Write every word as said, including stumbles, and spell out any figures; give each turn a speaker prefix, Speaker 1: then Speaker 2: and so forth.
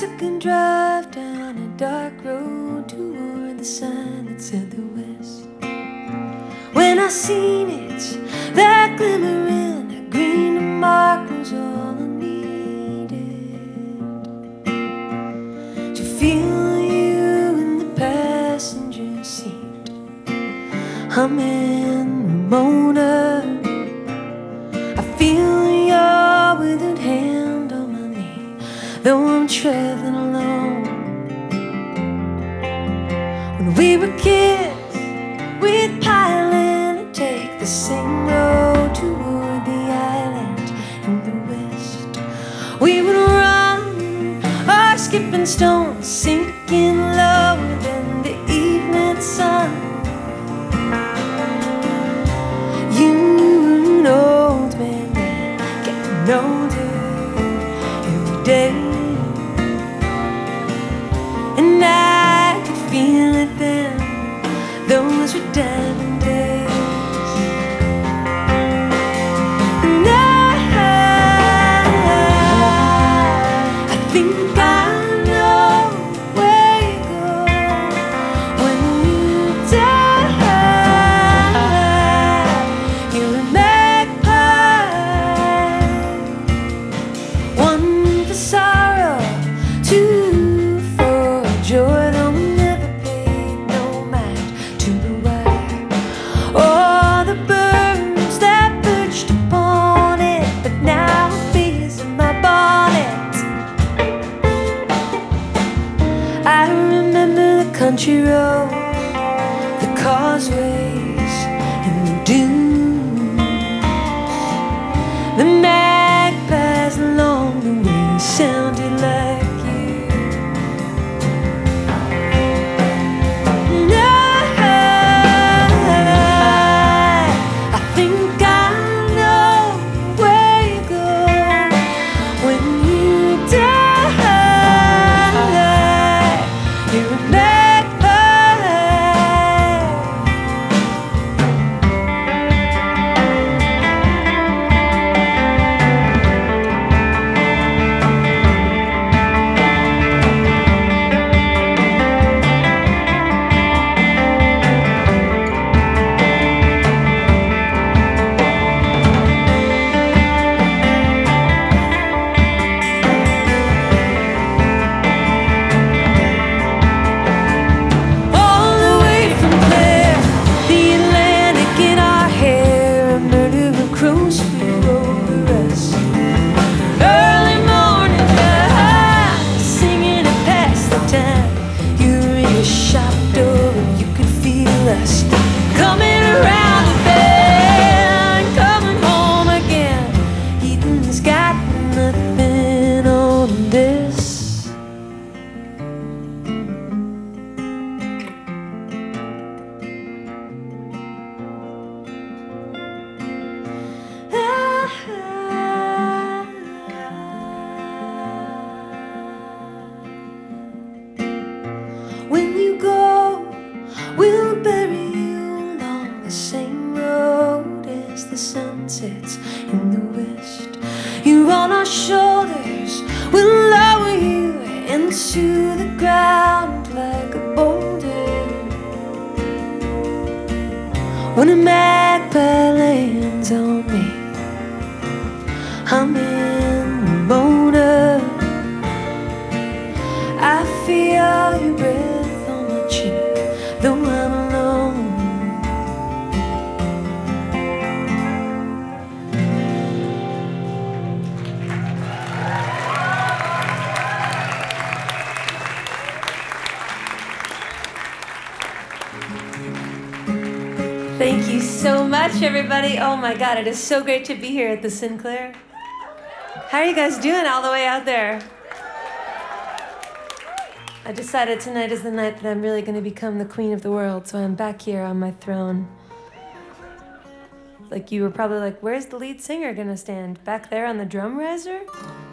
Speaker 1: took a drive down a dark road toward the sign that said the West. When I seen it, that glimmer in that green mark was all I needed to feel you in the passenger seat, humming Ramona. I feel your withered hand on my knee, though I'm traveling alone. When we were kids, we'd pile in and take the same road toward the island in the west. We would run or skipping stones, sinking lower than the evening sun. You were an old man, getting older every day, and I could feel it then. Those were diamond days. And I, I think I know where you go when you die. You're a magpie, one for sorrow, two for joy. Though we never paid no mind to the wire or the birds that perched upon it, but now bees in my bonnet. I remember the country road, the causeways and the dunes, the magpies along the way sounded like you. And I, I think I know where you go when you die. You're a magpie. All the way from Clare, the Atlantic in our hair, a murderer crows flew over us. Early morning light, singing it past the time. You were in your shop door and you could feel us coming around the bend, coming home again. Eden's got nothing on this. When you go, we'll bury you along the same road as the sun sets in the west. You're on our shoulders, we'll lower you into the ground like a boulder. When a magpie lands on me, I'm in Ramona. I feel your breath on my cheek, though I'm alone. Thank you so much, everybody. Oh my God, it is so great to be here at the Sinclair. How are you guys doing all the way out there? I decided tonight is the night that I'm really going to become the queen of the world, so I'm back here on my throne. Like, you were probably like, where's the lead singer going to stand? Back there on the drum riser?